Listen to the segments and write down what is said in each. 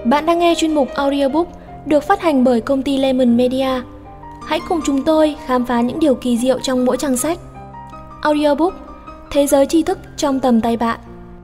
Bạn đang nghe chuyên mục audiobook được phát hành bởi công ty Lemon Media. Hãy cùng chúng tôi khám phá những điều kỳ diệu trong mỗi trang sách. Audiobook, thế giới tri thức trong tầm tay bạn.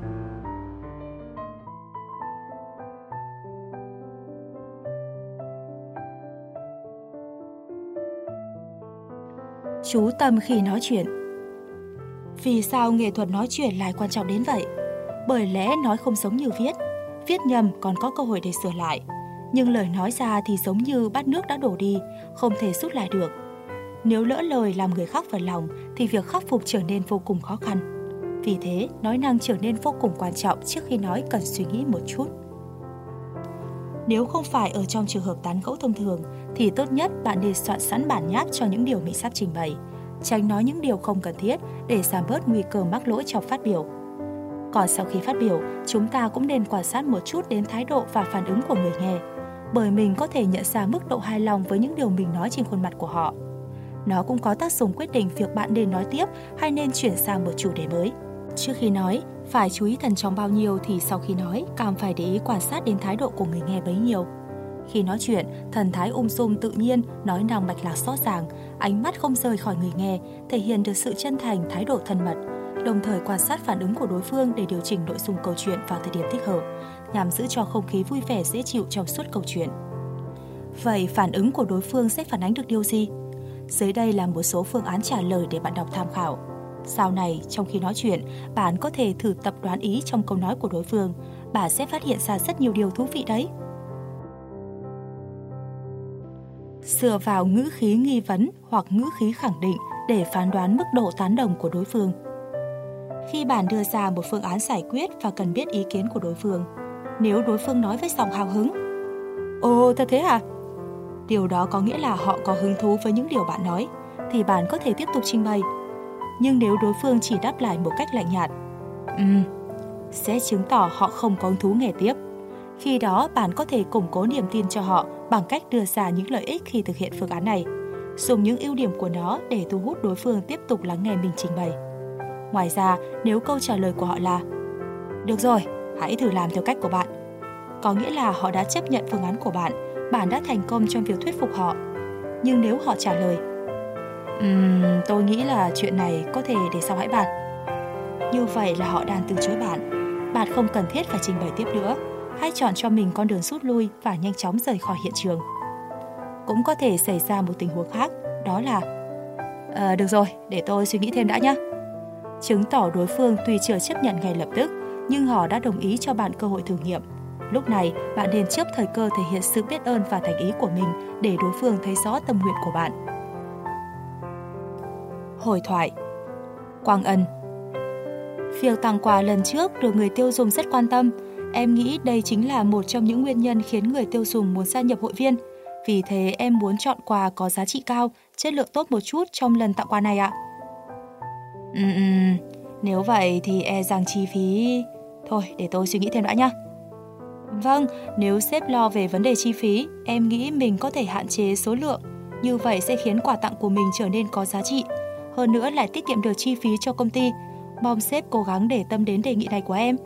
Chú tâm khi nói chuyện. Vì sao nghệ thuật nói chuyện lại quan trọng đến vậy? Bởi lẽ nói không giống như viết nhầm còn có cơ hội để sửa lại. Nhưng lời nói ra thì giống như bát nước đã đổ đi, không thể rút lại được. Nếu lỡ lời làm người khác phật lòng thì việc khắc phục trở nên vô cùng khó khăn. Vì thế, nói năng trở nên vô cùng quan trọng. Trước khi nói cần suy nghĩ một chút. Nếu không phải ở trong trường hợp tán gẫu thông thường thì tốt nhất bạn nên soạn sẵn bản nháp cho những điều mình sắp trình bày, tránh nói những điều không cần thiết để giảm bớt nguy cơ mắc lỗi trong phát biểu. Còn sau khi phát biểu, chúng ta cũng nên quan sát một chút đến thái độ và phản ứng của người nghe, bởi mình có thể nhận ra mức độ hài lòng với những điều mình nói trên khuôn mặt của họ. Nó cũng có tác dụng quyết định việc bạn nên nói tiếp hay nên chuyển sang một chủ đề mới. Trước khi nói, phải chú ý thận trọng bao nhiêu thì sau khi nói, càng phải để ý quan sát đến thái độ của người nghe bấy nhiêu. Khi nói chuyện, thần thái ung dung tự nhiên, nói năng mạch lạc rõ ràng, ánh mắt không rời khỏi người nghe, thể hiện được sự chân thành, thái độ thân mật, đồng thời quan sát phản ứng của đối phương để điều chỉnh nội dung câu chuyện vào thời điểm thích hợp, nhằm giữ cho không khí vui vẻ dễ chịu trong suốt câu chuyện. Vậy phản ứng của đối phương sẽ phản ánh được điều gì? Dưới đây là một số phương án trả lời để bạn đọc tham khảo. Sau này, trong khi nói chuyện, bạn có thể thử tập đoán ý trong câu nói của đối phương. Bạn sẽ phát hiện ra rất nhiều điều thú vị đấy. Dựa vào ngữ khí nghi vấn hoặc ngữ khí khẳng định để phán đoán mức độ tán đồng của đối phương. Khi bạn đưa ra một phương án giải quyết và cần biết ý kiến của đối phương, nếu đối phương nói với giọng hào hứng, "Ồ, thật thế à?" Điều đó có nghĩa là họ có hứng thú với những điều bạn nói, thì bạn có thể tiếp tục trình bày. Nhưng nếu đối phương chỉ đáp lại một cách lạnh nhạt, sẽ chứng tỏ họ không có hứng thú nghe tiếp. Khi đó, bạn có thể củng cố niềm tin cho họ bằng cách đưa ra những lợi ích khi thực hiện phương án này, dùng những ưu điểm của nó để thu hút đối phương tiếp tục lắng nghe mình trình bày. Ngoài ra, nếu câu trả lời của họ là "Được rồi, hãy thử làm theo cách của bạn", có nghĩa là họ đã chấp nhận phương án của bạn, bạn đã thành công trong việc thuyết phục họ. Nhưng nếu họ trả lời "Tôi nghĩ là chuyện này có thể để sau hãy bàn", như vậy là họ đang từ chối bạn. Bạn không cần thiết phải trình bày tiếp nữa. Hãy chọn cho mình con đường rút lui và nhanh chóng rời khỏi hiện trường. Cũng có thể xảy ra một tình huống khác, đó là "Được rồi, để tôi suy nghĩ thêm đã nhé", chứng tỏ đối phương tuy chưa chấp nhận ngay lập tức, nhưng họ đã đồng ý cho bạn cơ hội thử nghiệm. Lúc này, bạn nên chớp thời cơ thể hiện sự biết ơn và thành ý của mình để đối phương thấy rõ tâm nguyện của bạn. Hồi thoại. Quang Ân: Việc tặng quà lần trước được người tiêu dùng rất quan tâm. Em nghĩ đây chính là một trong những nguyên nhân khiến người tiêu dùng muốn gia nhập hội viên. Vì thế em muốn chọn quà có giá trị cao, chất lượng tốt một chút trong lần tặng quà này ạ. Nếu vậy thì e rằng chi phí... Thôi, để tôi suy nghĩ thêm đã nhé. Vâng, nếu sếp lo về vấn đề chi phí, em nghĩ mình có thể hạn chế số lượng. Như vậy sẽ khiến quà tặng của mình trở nên có giá trị. Hơn nữa lại tiết kiệm được chi phí cho công ty. Mong sếp cố gắng để tâm đến đề nghị này của em.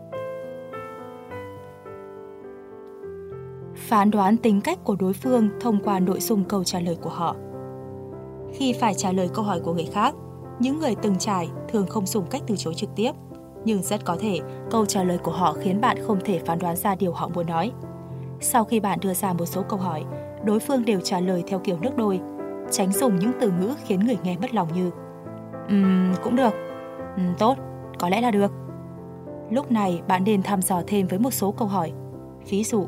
Phán đoán tính cách của đối phương thông qua nội dung câu trả lời của họ. Khi phải trả lời câu hỏi của người khác, những người từng trải thường không dùng cách từ chối trực tiếp. Nhưng rất có thể câu trả lời của họ khiến bạn không thể phán đoán ra điều họ muốn nói. Sau khi bạn đưa ra một số câu hỏi, đối phương đều trả lời theo kiểu nước đôi, tránh dùng những từ ngữ khiến người nghe mất lòng như "cũng được", "tốt", "có lẽ là được". Lúc này bạn nên thăm dò thêm với một số câu hỏi. Ví dụ: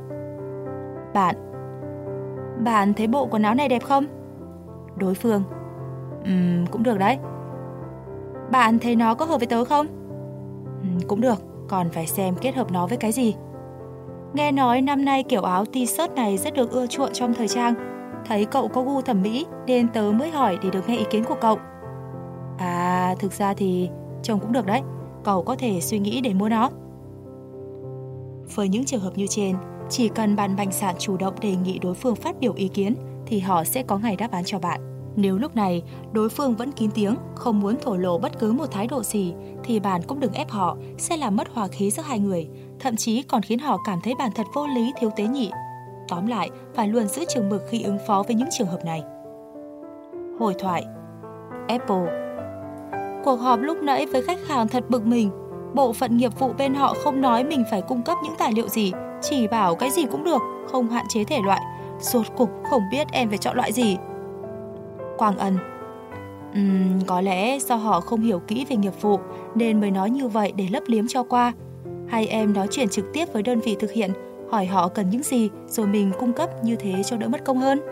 Bạn thấy bộ quần áo này đẹp không? Đối phương: cũng được đấy. Bạn thấy nó có hợp với tớ không? Cũng được, còn phải xem kết hợp nó với cái gì. Nghe nói năm nay kiểu áo t-shirt này rất được ưa chuộng trong thời trang. Thấy cậu có gu thẩm mỹ nên tớ mới hỏi để được nghe ý kiến của cậu. À, thực ra thì trông cũng được đấy. Cậu có thể suy nghĩ để mua nó. Với những trường hợp như trên, chỉ cần bạn mạnh dạn chủ động đề nghị đối phương phát biểu ý kiến thì họ sẽ có ngày đáp án cho bạn. Nếu lúc này đối phương vẫn kín tiếng, không muốn thổ lộ bất cứ một thái độ gì, thì bạn cũng đừng ép họ, sẽ làm mất hòa khí giữa hai người, thậm chí còn khiến họ cảm thấy bạn thật vô lý, thiếu tế nhị. Tóm lại, phải luôn giữ chừng mực khi ứng phó với những trường hợp này. Hồi thoại Apple. Cuộc họp lúc nãy với khách hàng thật bực mình. Bộ phận nghiệp vụ bên họ không nói mình phải cung cấp những tài liệu gì, chỉ bảo cái gì cũng được, không hạn chế thể loại. Rốt cục không biết em phải chọn loại gì. Quang Ân. Có lẽ do họ không hiểu kỹ về nghiệp vụ nên mới nói như vậy để lấp liếm cho qua. Hay em nói chuyện trực tiếp với đơn vị thực hiện, hỏi họ cần những gì rồi mình cung cấp, như thế cho đỡ mất công hơn.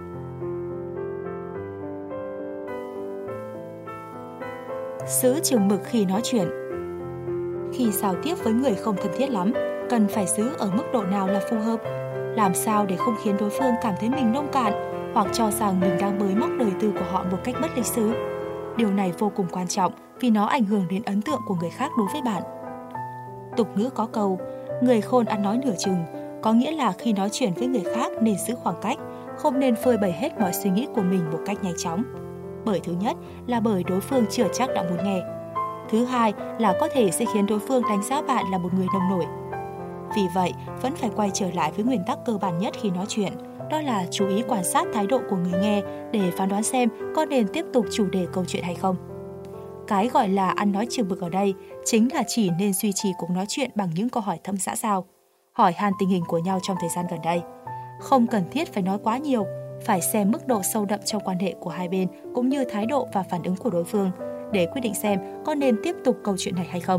Giữ chừng mực khi nói chuyện. Khi giao tiếp với người không thân thiết lắm, cần phải giữ ở mức độ nào là phù hợp. Làm sao để không khiến đối phương cảm thấy mình nông cạn hoặc cho rằng mình đang bới móc đời tư của họ một cách bất lịch sự. Điều này vô cùng quan trọng vì nó ảnh hưởng đến ấn tượng của người khác đối với bạn. Tục ngữ có câu, người khôn ăn nói nửa chừng, có nghĩa là khi nói chuyện với người khác nên giữ khoảng cách, không nên phơi bày hết mọi suy nghĩ của mình một cách nhanh chóng. Bởi thứ nhất là bởi đối phương chưa chắc đã muốn nghe. Thứ hai là có thể sẽ khiến đối phương đánh giá bạn là một người nông nổi. Vì vậy, vẫn phải quay trở lại với nguyên tắc cơ bản nhất khi nói chuyện, đó là chú ý quan sát thái độ của người nghe để phán đoán xem có nên tiếp tục chủ đề câu chuyện hay không. Cái gọi là ăn nói chừng mực ở đây chính là chỉ nên duy trì cuộc nói chuyện bằng những câu hỏi thâm xã giao, hỏi han tình hình của nhau trong thời gian gần đây. Không cần thiết phải nói quá nhiều, phải xem mức độ sâu đậm trong quan hệ của hai bên cũng như thái độ và phản ứng của đối phương để quyết định xem có nên tiếp tục câu chuyện này hay không.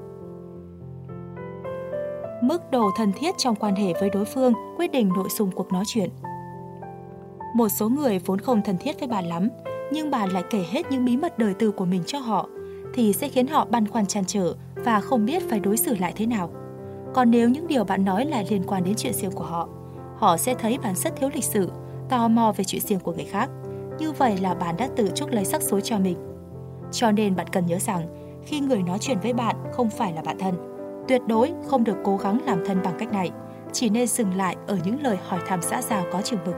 Mức độ thân thiết trong quan hệ với đối phương quyết định nội dung cuộc nói chuyện. Một số người vốn không thân thiết với bạn lắm, nhưng bạn lại kể hết những bí mật đời tư của mình cho họ, thì sẽ khiến họ băn khoăn trăn trở và không biết phải đối xử lại thế nào. Còn nếu những điều bạn nói lại liên quan đến chuyện riêng của họ, họ sẽ thấy bạn rất thiếu lịch sự, tò mò về chuyện riêng của người khác. Như vậy là bạn đã tự chuốc lấy rắc rối cho mình. Cho nên bạn cần nhớ rằng, khi người nói chuyện với bạn không phải là bạn thân, tuyệt đối không được cố gắng làm thân bằng cách này, chỉ nên dừng lại ở những lời hỏi thăm xã giao có chừng mực.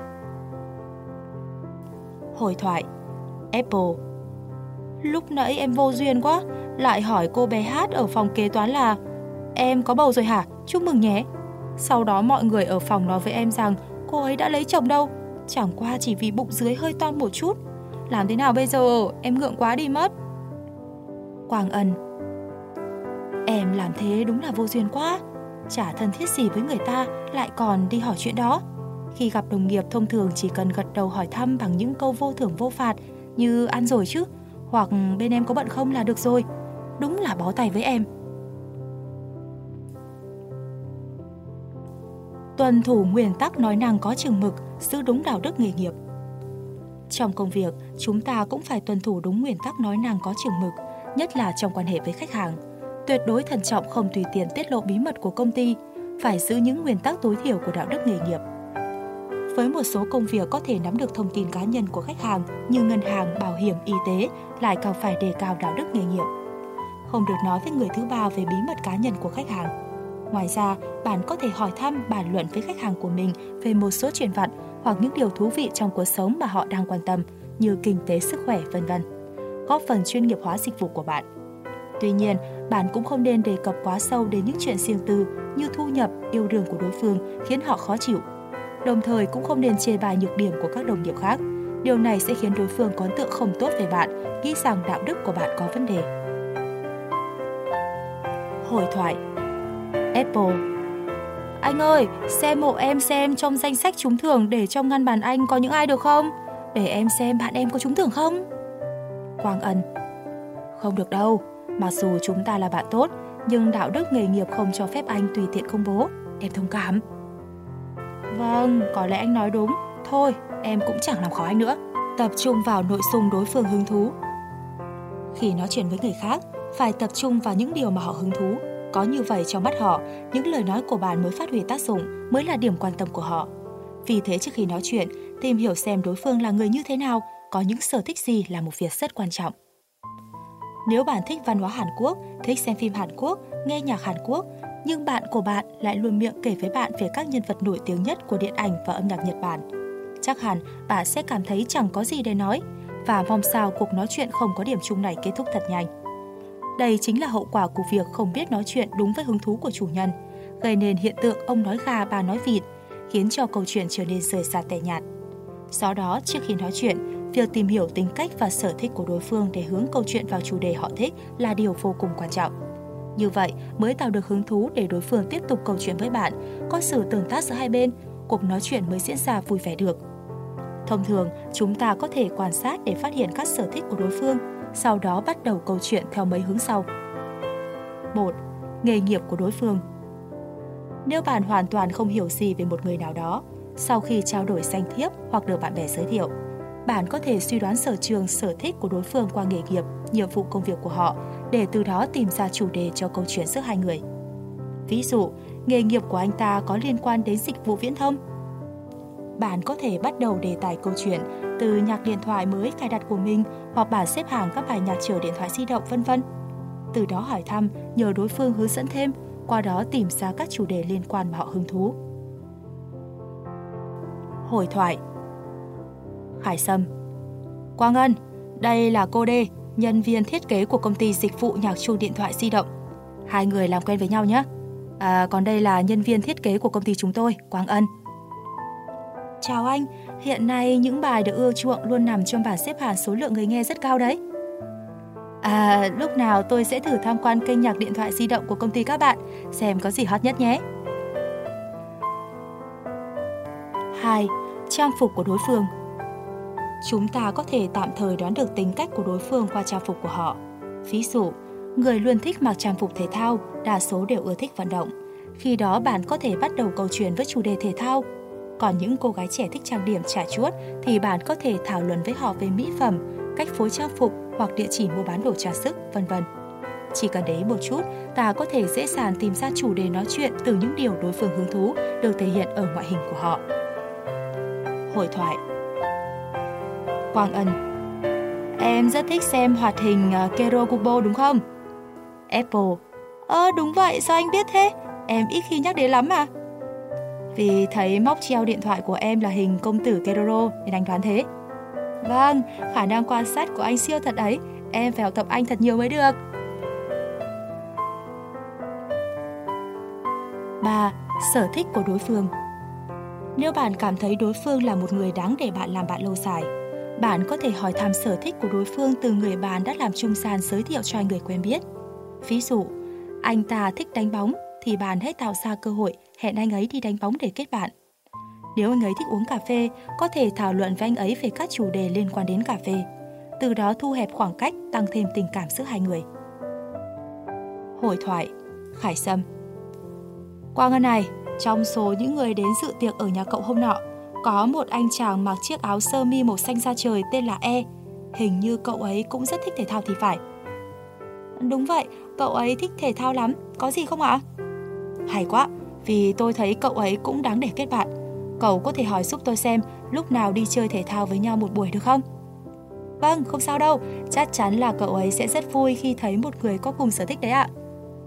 Hồi thoại Apple. Lúc nãy em vô duyên quá, lại hỏi cô bé Hát ở phòng kế toán là em có bầu rồi hả? Chúc mừng nhé. Sau đó mọi người ở phòng nói với em rằng cô ấy đã lấy chồng đâu, chẳng qua chỉ vì bụng dưới hơi to một chút. Làm thế nào bây giờ? Em ngượng quá đi mất. Quang Ân. Em làm thế đúng là vô duyên quá, chả thân thiết gì với người ta lại còn đi hỏi chuyện đó. Khi gặp đồng nghiệp thông thường chỉ cần gật đầu hỏi thăm bằng những câu vô thưởng vô phạt như ăn rồi chứ, hoặc bên em có bận không là được rồi. Đúng là bó tay với em. Tuân thủ nguyên tắc nói năng có chừng mực, giữ đúng đạo đức nghề nghiệp. Trong công việc, chúng ta cũng phải tuân thủ đúng nguyên tắc nói năng có chừng mực, nhất là trong quan hệ với khách hàng. Tuyệt đối thận trọng không tùy tiện tiết lộ bí mật của công ty, phải giữ những nguyên tắc tối thiểu của đạo đức nghề nghiệp. Với một số công việc có thể nắm được thông tin cá nhân của khách hàng như ngân hàng, bảo hiểm, y tế, lại càng phải đề cao đạo đức nghề nghiệp. Không được nói với người thứ ba về bí mật cá nhân của khách hàng. Ngoài ra, bạn có thể hỏi thăm, bàn luận với khách hàng của mình về một số chuyện vặt hoặc những điều thú vị trong cuộc sống mà họ đang quan tâm, như kinh tế, sức khỏe, v.v. góp phần chuyên nghiệp hóa dịch vụ của bạn. Tuy nhiên, bạn cũng không nên đề cập quá sâu đến những chuyện riêng tư như thu nhập, yêu đương của đối phương khiến họ khó chịu. Đồng thời cũng không nên chê bai nhược điểm của các đồng nghiệp khác. Điều này sẽ khiến đối phương có ấn tượng không tốt về bạn, nghĩ rằng đạo đức của bạn có vấn đề. Hồi thoại Apple. Anh ơi, xem hộ em xem trong danh sách trúng thưởng để trong ngăn bàn anh có những ai được không? Để em xem bạn em có trúng thưởng không? Quang Ân. Không được đâu, mặc dù chúng ta là bạn tốt, nhưng đạo đức nghề nghiệp không cho phép anh tùy tiện công bố. Em thông cảm. Vâng, có lẽ anh nói đúng. Thôi, em cũng chẳng làm khó anh nữa. Tập trung vào nội dung đối phương hứng thú. Khi nói chuyện với người khác, phải tập trung vào những điều mà họ hứng thú. Có như vậy trong mắt họ, những lời nói của bạn mới phát huy tác dụng, mới là điểm quan tâm của họ. Vì thế trước khi nói chuyện, tìm hiểu xem đối phương là người như thế nào, có những sở thích gì là một việc rất quan trọng. Nếu bạn thích văn hóa Hàn Quốc, thích xem phim Hàn Quốc, nghe nhạc Hàn Quốc, nhưng bạn của bạn lại luôn miệng kể với bạn về các nhân vật nổi tiếng nhất của điện ảnh và âm nhạc Nhật Bản, chắc hẳn bạn sẽ cảm thấy chẳng có gì để nói và mong sao cuộc nói chuyện không có điểm chung này kết thúc thật nhanh. Đây chính là hậu quả của việc không biết nói chuyện đúng với hứng thú của chủ nhân, gây nên hiện tượng ông nói gà bà nói vịt, khiến cho câu chuyện trở nên rời rạc tẻ nhạt. Do đó, trước khi nói chuyện, việc tìm hiểu tính cách và sở thích của đối phương để hướng câu chuyện vào chủ đề họ thích là điều vô cùng quan trọng. Như vậy mới tạo được hứng thú để đối phương tiếp tục câu chuyện với bạn, có sự tương tác giữa hai bên, cuộc nói chuyện mới diễn ra vui vẻ được. Thông thường, chúng ta có thể quan sát để phát hiện các sở thích của đối phương, sau đó bắt đầu câu chuyện theo mấy hướng sau. 1. Nghề nghiệp của đối phương. Nếu bạn hoàn toàn không hiểu gì về một người nào đó, sau khi trao đổi danh thiếp hoặc được bạn bè giới thiệu, bạn có thể suy đoán sở trường, sở thích của đối phương qua nghề nghiệp, nhiệm vụ công việc của họ, để từ đó tìm ra chủ đề cho câu chuyện giữa hai người. Ví dụ, nghề nghiệp của anh ta có liên quan đến dịch vụ viễn thông. Bạn có thể bắt đầu đề tài câu chuyện từ nhạc điện thoại mới cài đặt của mình hoặc bảng xếp hàng các bài nhạc chờ điện thoại di động, vân vân. Từ đó hỏi thăm, nhờ đối phương hướng dẫn thêm, qua đó tìm ra các chủ đề liên quan mà họ hứng thú. Hội thoại. Khải Sâm: Quang Ân, đây là cô D, nhân viên thiết kế của công ty dịch vụ nhạc chuông điện thoại di động. Hai người làm quen với nhau nhé. Còn đây là nhân viên thiết kế của công ty chúng tôi, Quang Ân. Chào anh, hiện nay những bài được ưa chuộng luôn nằm trong bảng xếp hạng số lượng người nghe rất cao đấy. Lúc nào tôi sẽ thử tham quan kênh nhạc điện thoại di động của công ty các bạn, xem có gì hot nhất nhé. 2. Trang phục của đối phương. Chúng ta có thể tạm thời đoán được tính cách của đối phương qua trang phục của họ. Ví dụ, người luôn thích mặc trang phục thể thao, đa số đều ưa thích vận động. Khi đó bạn có thể bắt đầu câu chuyện với chủ đề thể thao. Còn những cô gái trẻ thích trang điểm chả chuốt thì bạn có thể thảo luận với họ về mỹ phẩm, cách phối trang phục hoặc địa chỉ mua bán đồ trang sức, vân vân. Chỉ cần để ý một chút, ta có thể dễ dàng tìm ra chủ đề nói chuyện từ những điều đối phương hứng thú được thể hiện ở ngoại hình của họ. Hội thoại. Quang Ân: Em rất thích xem hoạt hình Kero Kubo đúng không? Apple: Đúng vậy, sao anh biết thế? Em ít khi nhắc đến lắm mà. Vì thấy móc treo điện thoại của em là hình công tử Keroro nên anh đoán thế. Vâng, khả năng quan sát của anh siêu thật ấy. Em phải học tập anh thật nhiều mới được. 3. Sở thích của đối phương. Nếu bạn cảm thấy đối phương là một người đáng để bạn làm bạn lâu dài, bạn có thể hỏi thăm sở thích của đối phương từ người bạn đã làm trung gian giới thiệu cho người quen biết. Ví dụ, anh ta thích đánh bóng thì bạn hãy tạo ra cơ hội hẹn anh ấy đi đánh bóng để kết bạn. Nếu anh ấy thích uống cà phê, có thể thảo luận với anh ấy về các chủ đề liên quan đến cà phê. Từ đó thu hẹp khoảng cách, tăng thêm tình cảm giữa hai người. Hội thoại. Khải Sâm: Quang Ân này, trong số những người đến dự tiệc ở nhà cậu hôm nọ, có một anh chàng mặc chiếc áo sơ mi màu xanh da trời tên là E. Hình như cậu ấy cũng rất thích thể thao thì phải. Đúng vậy, cậu ấy thích thể thao lắm, có gì không ạ? Hay quá, vì tôi thấy cậu ấy cũng đáng để kết bạn. Cậu có thể hỏi giúp tôi xem lúc nào đi chơi thể thao với nhau một buổi được không? Vâng, không sao đâu, chắc chắn là cậu ấy sẽ rất vui khi thấy một người có cùng sở thích đấy ạ.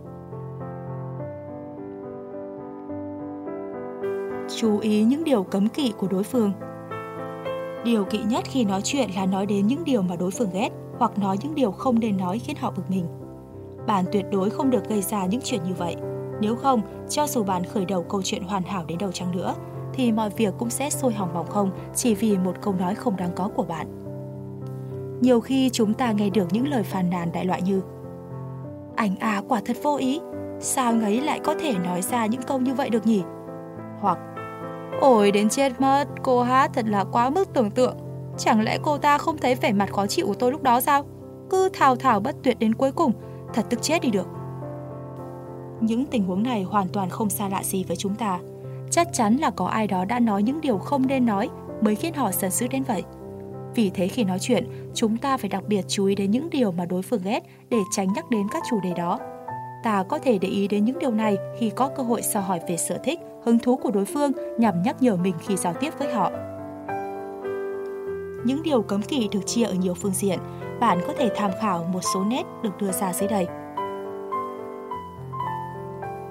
Chú ý những điều cấm kỵ của đối phương. Điều kỵ nhất khi nói chuyện là nói đến những điều mà đối phương ghét hoặc nói những điều không nên nói khiến họ bực mình. Bạn tuyệt đối không được gây ra những chuyện như vậy. Nếu không, cho dù bạn khởi đầu câu chuyện hoàn hảo đến đâu chăng nữa, thì mọi việc cũng sẽ sôi hỏng bỏng không chỉ vì một câu nói không đáng có của bạn. Nhiều khi chúng ta nghe được những lời phàn nàn đại loại như: Anh quả thật vô ý, sao anh ấy lại có thể nói ra những câu như vậy được nhỉ? Hoặc: Ôi đến chết mất, cô hát thật là quá mức tưởng tượng. Chẳng lẽ cô ta không thấy vẻ mặt khó chịu của tôi lúc đó sao? Cứ thao thao bất tuyệt đến cuối cùng, thật tức chết đi được. Những tình huống này hoàn toàn không xa lạ gì với chúng ta. Chắc chắn là có ai đó đã nói những điều không nên nói mới khiến họ giận dữ đến vậy. Vì thế khi nói chuyện, chúng ta phải đặc biệt chú ý đến những điều mà đối phương ghét để tránh nhắc đến các chủ đề đó. Ta có thể để ý đến những điều này khi có cơ hội dò hỏi về sở thích, hứng thú của đối phương nhằm nhắc nhở mình khi giao tiếp với họ. Những điều cấm kỵ được chia ở nhiều phương diện, bạn có thể tham khảo một số nét được đưa ra dưới đây.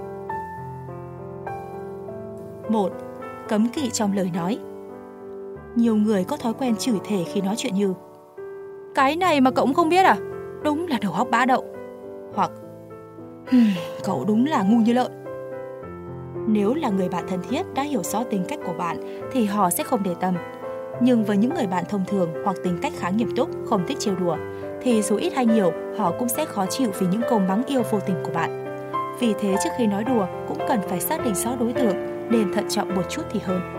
1. Cấm kỵ trong lời nói. Nhiều người có thói quen chửi thề khi nói chuyện như: cái này mà cậu cũng không biết à? Đúng là đầu óc bã đậu. Hoặc cậu đúng là ngu như lợn. Nếu là người bạn thân thiết đã hiểu rõ tính cách của bạn thì họ sẽ không để tâm. Nhưng với những người bạn thông thường hoặc tính cách khá nghiêm túc, không thích trêu đùa, thì dù ít hay nhiều, họ cũng sẽ khó chịu vì những câu mắng yêu vô tình của bạn. Vì thế trước khi nói đùa cũng cần phải xác định rõ đối tượng, nên thận trọng một chút thì hơn.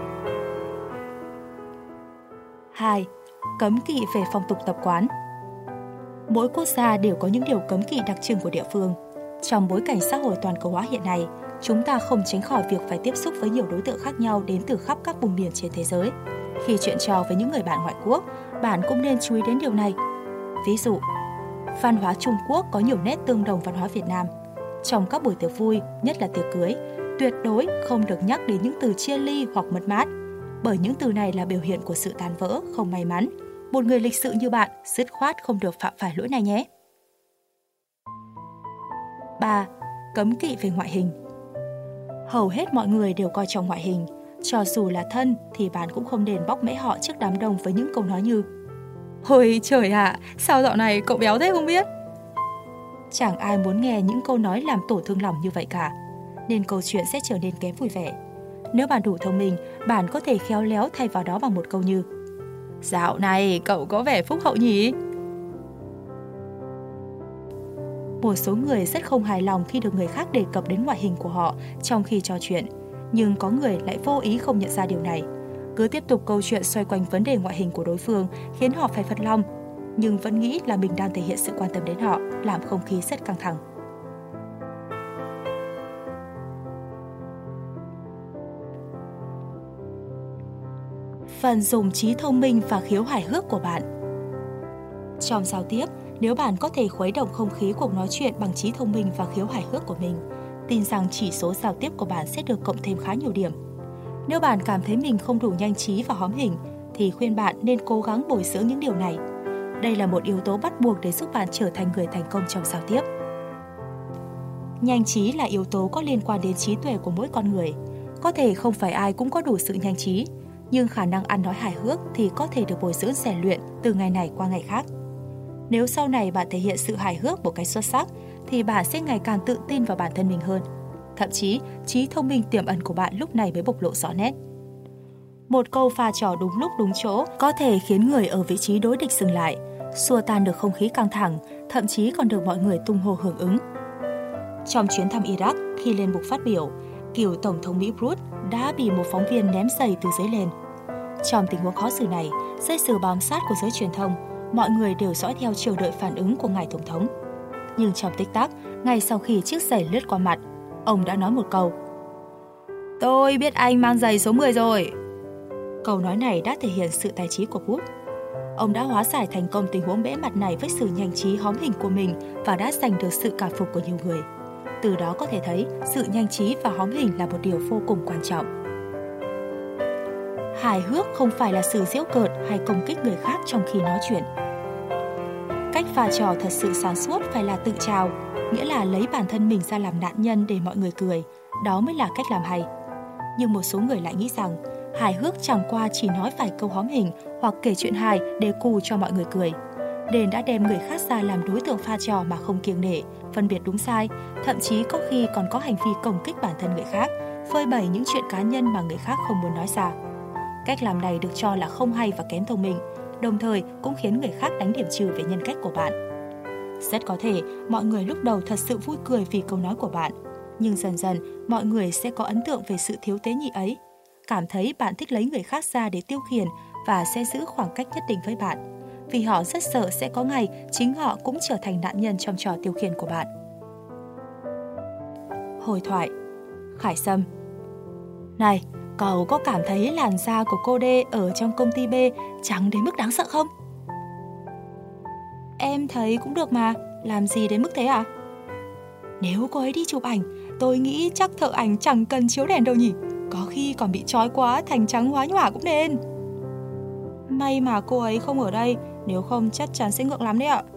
2. Cấm kỵ về phong tục tập quán. Mỗi quốc gia đều có những điều cấm kỵ đặc trưng của địa phương. Trong bối cảnh xã hội toàn cầu hóa hiện nay, chúng ta không tránh khỏi việc phải tiếp xúc với nhiều đối tượng khác nhau đến từ khắp các vùng miền trên thế giới. Khi chuyện trò với những người bạn ngoại quốc, bạn cũng nên chú ý đến điều này. Ví dụ, văn hóa Trung Quốc có nhiều nét tương đồng văn hóa Việt Nam. Trong các buổi tiệc vui, nhất là tiệc cưới, tuyệt đối không được nhắc đến những từ chia ly hoặc mất mát, bởi những từ này là biểu hiện của sự tan vỡ, không may mắn. Một người lịch sự như bạn dứt khoát không được phạm phải lỗi này nhé. 3. Cấm kỵ về ngoại hình. Hầu hết mọi người đều coi trọng ngoại hình. Cho dù là thân thì bạn cũng không nên bóc mẽ họ trước đám đông với những câu nói như: ôi trời ạ, sao dạo này cậu béo thế không biết? Chẳng ai muốn nghe những câu nói làm tổn thương lòng như vậy cả, nên câu chuyện sẽ trở nên kém vui vẻ. Nếu bạn đủ thông minh, bạn có thể khéo léo thay vào đó bằng một câu như: dạo này cậu có vẻ phúc hậu nhỉ? Một số người rất không hài lòng khi được người khác đề cập đến ngoại hình của họ trong khi trò chuyện, nhưng có người lại vô ý không nhận ra điều này. Cứ tiếp tục câu chuyện xoay quanh vấn đề ngoại hình của đối phương khiến họ phải phật lòng, nhưng vẫn nghĩ là mình đang thể hiện sự quan tâm đến họ, làm không khí rất căng thẳng. Phần dùng trí thông minh và khiếu hài hước của bạn. Trong giao tiếp, nếu bạn có thể khuấy động không khí cuộc nói chuyện bằng trí thông minh và khiếu hài hước của mình, tin rằng chỉ số giao tiếp của bạn sẽ được cộng thêm khá nhiều điểm. Nếu bạn cảm thấy mình không đủ nhanh trí và hóm hình, thì khuyên bạn nên cố gắng bồi dưỡng những điều này. Đây là một yếu tố bắt buộc để giúp bạn trở thành người thành công trong giao tiếp. Nhanh trí là yếu tố có liên quan đến trí tuệ của mỗi con người. Có thể không phải ai cũng có đủ sự nhanh trí, nhưng khả năng ăn nói hài hước thì có thể được bồi dưỡng rèn luyện từ ngày này qua ngày khác. Nếu sau này bạn thể hiện sự hài hước một cách xuất sắc, thì bạn sẽ ngày càng tự tin vào bản thân mình hơn. Thậm chí, trí thông minh tiềm ẩn của bạn lúc này mới bộc lộ rõ nét. Một câu pha trò đúng lúc đúng chỗ có thể khiến người ở vị trí đối địch dừng lại, xua tan được không khí căng thẳng, thậm chí còn được mọi người tung hô hưởng ứng. Trong chuyến thăm Iraq, khi lên bục phát biểu, cựu Tổng thống Mỹ Bush đã bị một phóng viên ném giày từ dưới lên. Trong tình huống khó xử này, dưới sự bám sát của giới truyền thông, mọi người đều dõi theo chờ đợi phản ứng của ngài Tổng thống. Nhưng trong tích tắc, ngay sau khi chiếc giày lướt qua mặt, ông đã nói một câu: tôi biết anh mang giày số 10 rồi. Câu nói này đã thể hiện sự tài trí của Bush. Ông đã hóa giải thành công tình huống bẽ mặt này với sự nhanh trí hóm hình của mình và đã giành được sự cảm phục của nhiều người. Từ đó có thể thấy sự nhanh trí và hóm hình là một điều vô cùng quan trọng. Hài hước không phải là sự giễu cợt hay công kích người khác trong khi nói chuyện. Cách pha trò thật sự sáng suốt phải là tự trào, nghĩa là lấy bản thân mình ra làm nạn nhân để mọi người cười. Đó mới là cách làm hay. Nhưng một số người lại nghĩ rằng hài hước chẳng qua chỉ nói vài câu hóm hình hoặc kể chuyện hài để cù cho mọi người cười, nên đã đem người khác ra làm đối tượng pha trò mà không kiêng nể, phân biệt đúng sai, thậm chí có khi còn có hành vi công kích bản thân người khác, phơi bày những chuyện cá nhân mà người khác không muốn nói ra. Cách làm này được cho là không hay và kém thông minh, đồng thời cũng khiến người khác đánh điểm trừ về nhân cách của bạn. Rất có thể mọi người lúc đầu thật sự vui cười vì câu nói của bạn, nhưng dần dần mọi người sẽ có ấn tượng về sự thiếu tế nhị ấy, cảm thấy bạn thích lấy người khác ra để tiêu khiển và sẽ giữ khoảng cách nhất định với bạn, vì họ rất sợ sẽ có ngày chính họ cũng trở thành nạn nhân trong trò tiêu khiển của bạn. Hồi thoại. Khải Sâm: này, cậu có cảm thấy làn da của cô D ở trong công ty B trắng đến mức đáng sợ không? Em thấy cũng được mà, làm gì đến mức thế à? Nếu cô ấy đi chụp ảnh, tôi nghĩ chắc thợ ảnh chẳng cần chiếu đèn đâu nhỉ, có khi còn bị trói quá thành trắng hóa nhòa cũng nên. May mà cô ấy không ở đây, nếu không chắc chắn sẽ ngượng lắm đấy ạ.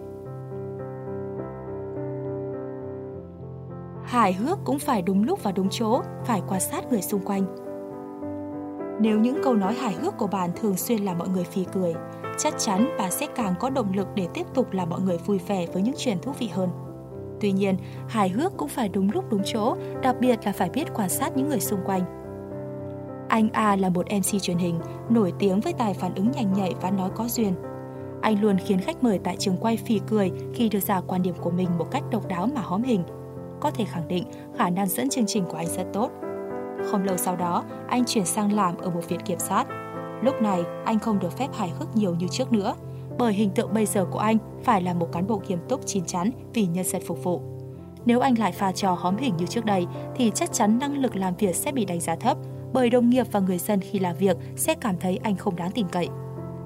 Hài hước cũng phải đúng lúc và đúng chỗ, phải quan sát người xung quanh. Nếu những câu nói hài hước của bạn thường xuyên làm mọi người phì cười, chắc chắn bạn sẽ càng có động lực để tiếp tục làm mọi người vui vẻ với những chuyện thú vị hơn. Tuy nhiên, hài hước cũng phải đúng lúc đúng chỗ, đặc biệt là phải biết quan sát những người xung quanh. Anh A là một MC truyền hình, nổi tiếng với tài phản ứng nhanh nhạy và nói có duyên. Anh luôn khiến khách mời tại trường quay phì cười khi đưa ra quan điểm của mình một cách độc đáo mà hóm hình. Có thể khẳng định khả năng dẫn chương trình của anh rất tốt. Không lâu sau đó, anh chuyển sang làm ở một viện kiểm sát. Lúc này, anh không được phép hài hước nhiều như trước nữa, bởi hình tượng bây giờ của anh phải là một cán bộ nghiêm túc chín chắn vì nhân dân phục vụ. Nếu anh lại pha trò hóm hình như trước đây, thì chắc chắn năng lực làm việc sẽ bị đánh giá thấp, bởi đồng nghiệp và người dân khi làm việc sẽ cảm thấy anh không đáng tin cậy.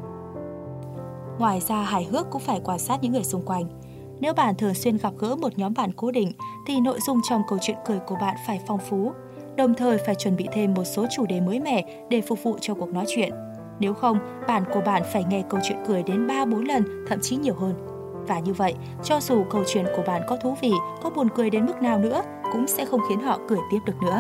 Ngoài ra, hài hước cũng phải quan sát những người xung quanh. Nếu bạn thường xuyên gặp gỡ một nhóm bạn cố định, thì nội dung trong câu chuyện cười của bạn phải phong phú, đồng thời phải chuẩn bị thêm một số chủ đề mới mẻ để phục vụ cho cuộc nói chuyện. Nếu không, bạn của bạn phải nghe câu chuyện cười đến 3-4 lần, thậm chí nhiều hơn. Và như vậy, cho dù câu chuyện của bạn có thú vị, có buồn cười đến mức nào nữa, cũng sẽ không khiến họ cười tiếp được nữa.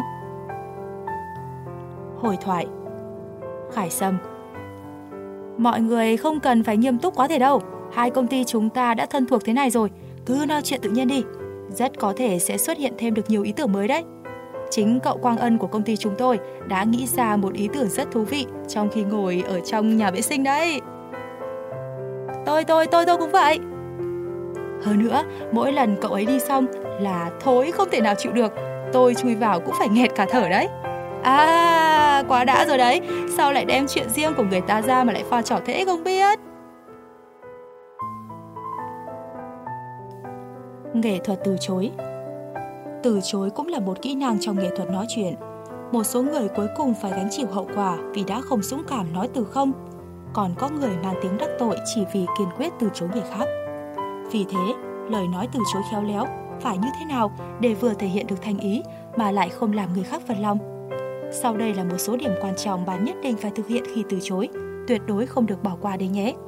Hồi thoại. Khải Sâm: mọi người không cần phải nghiêm túc quá thể đâu. Hai công ty chúng ta đã thân thuộc thế này rồi, cứ nói chuyện tự nhiên đi. Rất có thể sẽ xuất hiện thêm được nhiều ý tưởng mới đấy. Chính cậu Quang Ân của công ty chúng tôi đã nghĩ ra một ý tưởng rất thú vị trong khi ngồi ở trong nhà vệ sinh đấy. Tôi cũng vậy. Hơn nữa, mỗi lần cậu ấy đi xong là thối không thể nào chịu được. Tôi chui vào cũng phải nghẹt cả thở đấy. À, quá đã rồi đấy. Sao lại đem chuyện riêng của người ta ra mà lại pha trò thế không biết. Nghệ thuật từ chối. Từ chối cũng là một kỹ năng trong nghệ thuật nói chuyện. Một số người cuối cùng phải gánh chịu hậu quả vì đã không dũng cảm nói từ không. Còn có người mang tiếng đắc tội chỉ vì kiên quyết từ chối người khác. Vì thế, lời nói từ chối khéo léo phải như thế nào để vừa thể hiện được thành ý mà lại không làm người khác phật lòng. Sau đây là một số điểm quan trọng bạn nhất định phải thực hiện khi từ chối, tuyệt đối không được bỏ qua đấy nhé.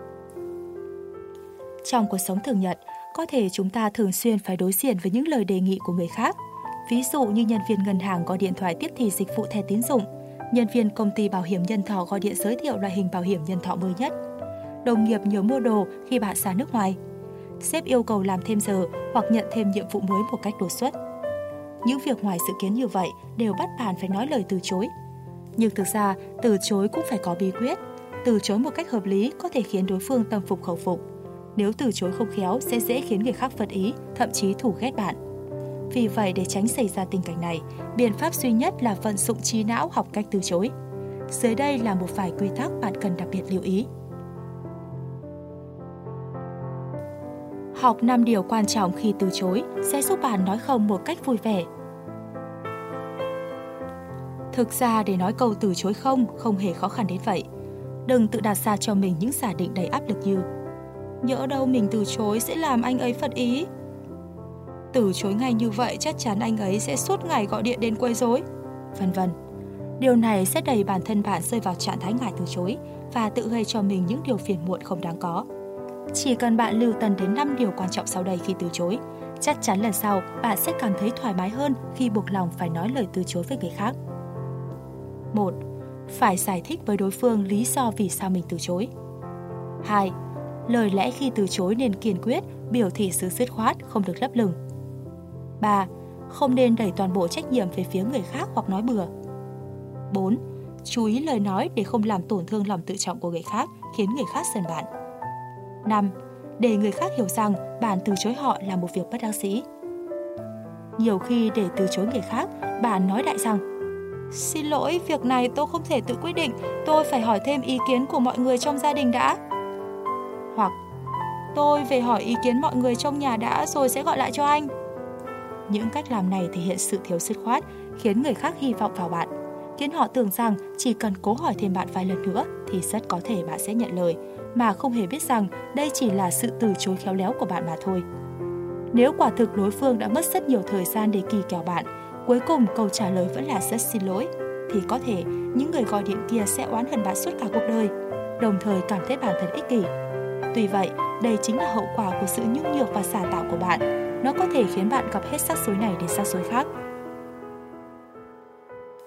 Trong cuộc sống thường nhật, có thể chúng ta thường xuyên phải đối diện với những lời đề nghị của người khác. Ví dụ như nhân viên ngân hàng gọi điện thoại tiếp thị dịch vụ thẻ tín dụng, nhân viên công ty bảo hiểm nhân thọ gọi điện giới thiệu loại hình bảo hiểm nhân thọ mới nhất, đồng nghiệp nhớ mua đồ khi bạn ra nước ngoài, sếp yêu cầu làm thêm giờ hoặc nhận thêm nhiệm vụ mới một cách đột xuất. Những việc ngoài dự kiến như vậy đều bắt bạn phải nói lời từ chối. Nhưng thực ra, từ chối cũng phải có bí quyết. Từ chối một cách hợp lý có thể khiến đối phương tâm phục khẩu phục. Nếu từ chối không khéo sẽ dễ khiến người khác phật ý, thậm chí thù ghét bạn. Vì vậy, để tránh xảy ra tình cảnh này, biện pháp duy nhất là vận dụng trí não học cách từ chối. Dưới đây là một vài quy tắc bạn cần đặc biệt lưu ý. Học 5 điều quan trọng khi từ chối sẽ giúp bạn nói không một cách vui vẻ. Thực ra, để nói câu từ chối không hề khó khăn đến vậy. Đừng tự đặt ra cho mình những giả định đầy áp lực như: nhỡ đâu mình từ chối sẽ làm anh ấy phật ý. Từ chối ngay như vậy chắc chắn anh ấy sẽ suốt ngày gọi điện đến quấy rối, vân vân. Điều này sẽ đẩy bản thân bạn rơi vào trạng thái ngại từ chối và tự gây cho mình những điều phiền muộn không đáng có. Chỉ cần bạn lưu tâm đến 5 điều quan trọng sau đây khi từ chối, chắc chắn lần sau bạn sẽ cảm thấy thoải mái hơn khi buộc lòng phải nói lời từ chối với người khác. 1. Phải giải thích với đối phương lý do vì sao mình từ chối. 2. Lời lẽ khi từ chối nên kiên quyết, biểu thị sự dứt khoát, không được lấp lửng. 3. Không nên đẩy toàn bộ trách nhiệm về phía người khác hoặc nói bừa. 4. Chú ý lời nói để không làm tổn thương lòng tự trọng của người khác, khiến người khác giận bạn. 5. Để người khác hiểu rằng bạn từ chối họ là một việc bất đắc dĩ. Nhiều khi để từ chối người khác, bạn nói đại rằng: xin lỗi, việc này tôi không thể tự quyết định, tôi phải hỏi thêm ý kiến của mọi người trong gia đình đã. Hoặc: tôi về hỏi ý kiến mọi người trong nhà đã rồi sẽ gọi lại cho anh. Những cách làm này thể hiện sự thiếu dứt khoát, khiến người khác hy vọng vào bạn, khiến họ tưởng rằng chỉ cần cố hỏi thêm bạn vài lần nữa thì rất có thể bạn sẽ nhận lời, mà không hề biết rằng đây chỉ là sự từ chối khéo léo của bạn mà thôi. Nếu quả thực đối phương đã mất rất nhiều thời gian để kỳ kèo bạn, cuối cùng câu trả lời vẫn là rất xin lỗi, thì có thể những người gọi điện kia sẽ oán hận bạn suốt cả cuộc đời, đồng thời cảm thấy bản thân ích kỷ. Tuy vậy, đây chính là hậu quả của sự nhung nhược và giả tạo của bạn. Nó có thể khiến bạn gặp hết rắc rối này đến rắc rối khác.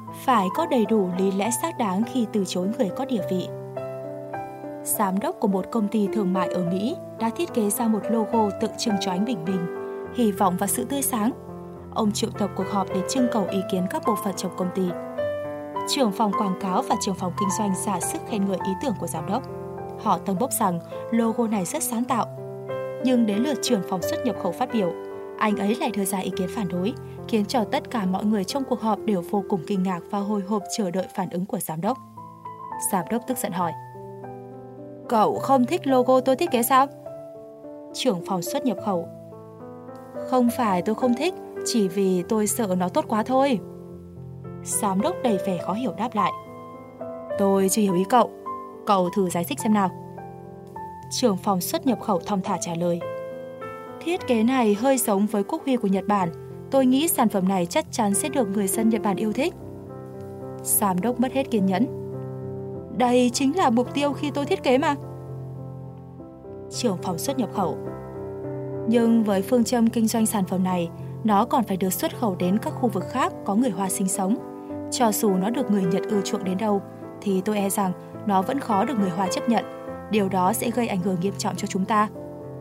phải có đầy đủ lý lẽ xác đáng khi từ chối người có địa vị. Giám đốc của một công ty thương mại ở Mỹ đã thiết kế ra một logo tượng trưng cho ánh bình minh, hy vọng và sự tươi sáng. Ông triệu tập cuộc họp để trưng cầu ý kiến các bộ phận trong công ty. Trưởng phòng quảng cáo và trưởng phòng kinh doanh ra sức khen ngợi ý tưởng của giám đốc. Họ tâng bốc rằng logo này rất sáng tạo. Nhưng đến lượt trưởng phòng xuất nhập khẩu phát biểu, anh ấy lại đưa ra ý kiến phản đối, khiến cho tất cả mọi người trong cuộc họp đều vô cùng kinh ngạc và hồi hộp chờ đợi phản ứng của giám đốc. Giám đốc tức giận hỏi: "Cậu không thích logo tôi thiết kế sao?" Trưởng phòng xuất nhập khẩu: "Không phải tôi không thích, chỉ vì tôi sợ nó tốt quá thôi." Giám đốc đầy vẻ khó hiểu đáp lại: "Tôi chưa hiểu ý cậu, cậu thử giải thích xem nào." Trưởng phòng xuất nhập khẩu thong thả trả lời: "Thiết kế này hơi giống với quốc huy của Nhật Bản. Tôi nghĩ sản phẩm này chắc chắn sẽ được người dân Nhật Bản yêu thích." Giám đốc mất hết kiên nhẫn: "Đây chính là mục tiêu khi tôi thiết kế mà." Trưởng phòng xuất nhập khẩu: "Nhưng với phương châm kinh doanh sản phẩm này, nó còn phải được xuất khẩu đến các khu vực khác có người Hoa sinh sống. Cho dù nó được người Nhật ưa chuộng đến đâu, thì tôi e rằng nó vẫn khó được người Hoa chấp nhận. Điều đó sẽ gây ảnh hưởng nghiêm trọng cho chúng ta."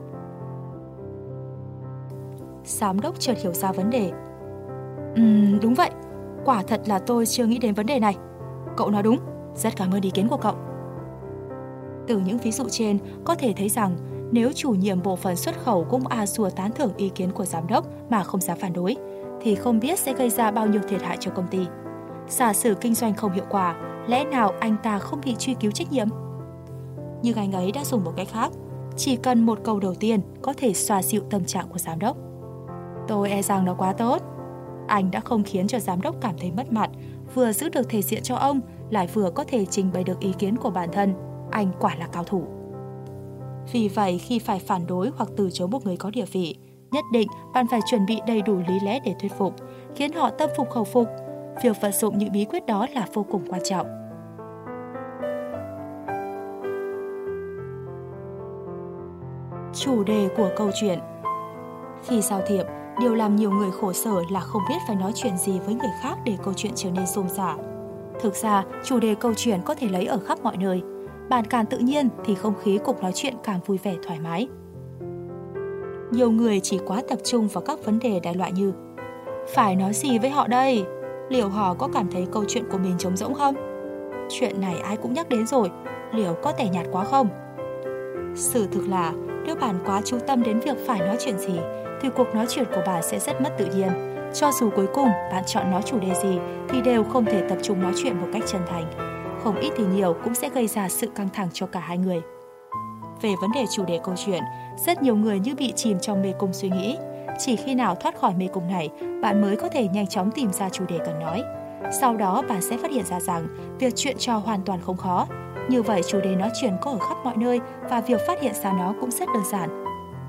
Giám đốc chợt hiểu ra vấn đề: Đúng vậy, quả thật là tôi chưa nghĩ đến vấn đề này. Cậu nói đúng, rất cảm ơn ý kiến của cậu." Từ những ví dụ trên, có thể thấy rằng nếu chủ nhiệm bộ phận xuất khẩu cũng a dua tán thưởng ý kiến của giám đốc mà không dám phản đối, thì không biết sẽ gây ra bao nhiêu thiệt hại cho công ty. Giả sử kinh doanh không hiệu quả, lẽ nào anh ta không bị truy cứu trách nhiệm? Nhưng anh ấy đã dùng một cách khác, chỉ cần một câu đầu tiên có thể xoa dịu tâm trạng của giám đốc. Tôi e rằng nó quá tốt. Anh đã không khiến cho giám đốc cảm thấy mất mặt, vừa giữ được thể diện cho ông, lại vừa có thể trình bày được ý kiến của bản thân. Anh quả là cao thủ. Vì vậy, khi phải phản đối hoặc từ chối một người có địa vị, nhất định bạn phải chuẩn bị đầy đủ lý lẽ để thuyết phục, khiến họ tâm phục khẩu phục. Việc vận dụng những bí quyết đó là vô cùng quan trọng. Chủ đề của câu chuyện. Khi giao thiệp, điều làm nhiều người khổ sở là không biết phải nói chuyện gì với người khác để câu chuyện trở nên rôm rả. Thực ra, chủ đề câu chuyện có thể lấy ở khắp mọi nơi. Bạn càng tự nhiên thì không khí cuộc nói chuyện càng vui vẻ thoải mái. Nhiều người chỉ quá tập trung vào các vấn đề đại loại như: phải nói gì với họ đây? Liệu họ có cảm thấy câu chuyện của mình trống rỗng không? Chuyện này ai cũng nhắc đến rồi, liệu có tẻ nhạt quá không? Sự thực là, nếu bạn quá chú tâm đến việc phải nói chuyện gì, thì cuộc nói chuyện của bạn sẽ rất mất tự nhiên. Cho dù cuối cùng bạn chọn nói chủ đề gì, thì đều không thể tập trung nói chuyện một cách chân thành. Không ít thì nhiều cũng sẽ gây ra sự căng thẳng cho cả hai người. Về vấn đề chủ đề câu chuyện, rất nhiều người như bị chìm trong mê cung suy nghĩ. Chỉ khi nào thoát khỏi mê cung này, bạn mới có thể nhanh chóng tìm ra chủ đề cần nói. Sau đó bạn sẽ phát hiện ra rằng việc chuyện trò hoàn toàn không khó. Như vậy chủ đề nói chuyện có ở khắp mọi nơi và việc phát hiện ra nó cũng rất đơn giản.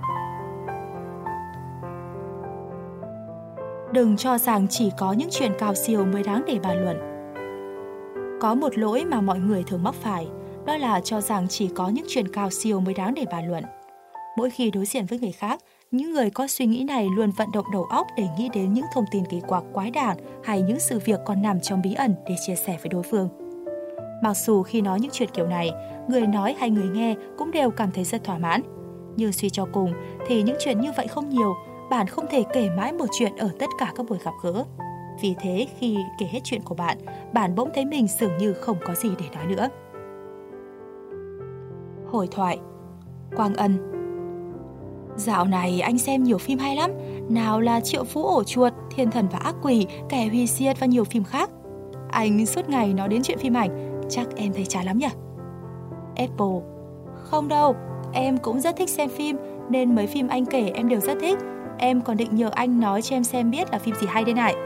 Đừng cho rằng chỉ có những chuyện cao siêu mới đáng để bàn luận. Có một lỗi mà mọi người thường mắc phải, đó là cho rằng chỉ có những chuyện cao siêu mới đáng để bàn luận. Mỗi khi đối diện với người khác, những người có suy nghĩ này luôn vận động đầu óc để nghĩ đến những thông tin kỳ quặc quái đản hay những sự việc còn nằm trong bí ẩn để chia sẻ với đối phương. Mặc dù khi nói những chuyện kiểu này, người nói hay người nghe cũng đều cảm thấy rất thỏa mãn. Nhưng suy cho cùng thì những chuyện như vậy không nhiều, bạn không thể kể mãi một chuyện ở tất cả các buổi gặp gỡ. Vì thế khi kể hết chuyện của bạn, bạn bỗng thấy mình dường như không có gì để nói nữa. Hồi thoại. Quang Ân: dạo này anh xem nhiều phim hay lắm, nào là Triệu Phú Ổ Chuột, Thiên Thần và Ác Quỷ, Kẻ Hủy Diệt và nhiều phim khác. Anh suốt ngày nói đến chuyện phim ảnh, chắc em thấy chán lắm nhỉ? Apple: không đâu, em cũng rất thích xem phim, nên mấy phim anh kể em đều rất thích. Em còn định nhờ anh nói cho em xem biết là phim gì hay đây này.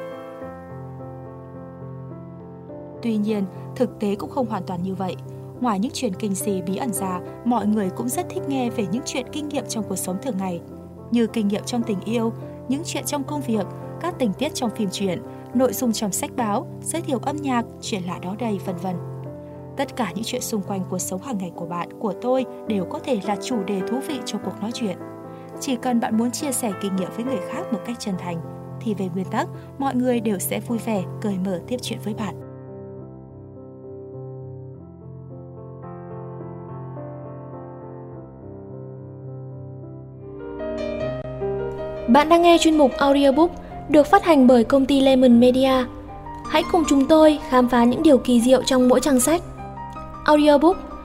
Tuy nhiên, thực tế cũng không hoàn toàn như vậy. Ngoài những chuyện kinh dị bí ẩn ra, mọi người cũng rất thích nghe về những chuyện kinh nghiệm trong cuộc sống thường ngày, như kinh nghiệm trong tình yêu, những chuyện trong công việc, các tình tiết trong phim truyện, nội dung trong sách báo, giới thiệu âm nhạc, chuyện lạ đó đây, vân vân. Tất cả những chuyện xung quanh cuộc sống hàng ngày của bạn, của tôi đều có thể là chủ đề thú vị cho cuộc nói chuyện. Chỉ cần bạn muốn chia sẻ kinh nghiệm với người khác một cách chân thành, thì về nguyên tắc, mọi người đều sẽ vui vẻ, cởi mở tiếp chuyện với bạn. Bạn đang nghe chuyên mục audiobook được phát hành bởi công ty Lemon Media. Hãy cùng chúng tôi khám phá những điều kỳ diệu trong mỗi trang sách. Audiobook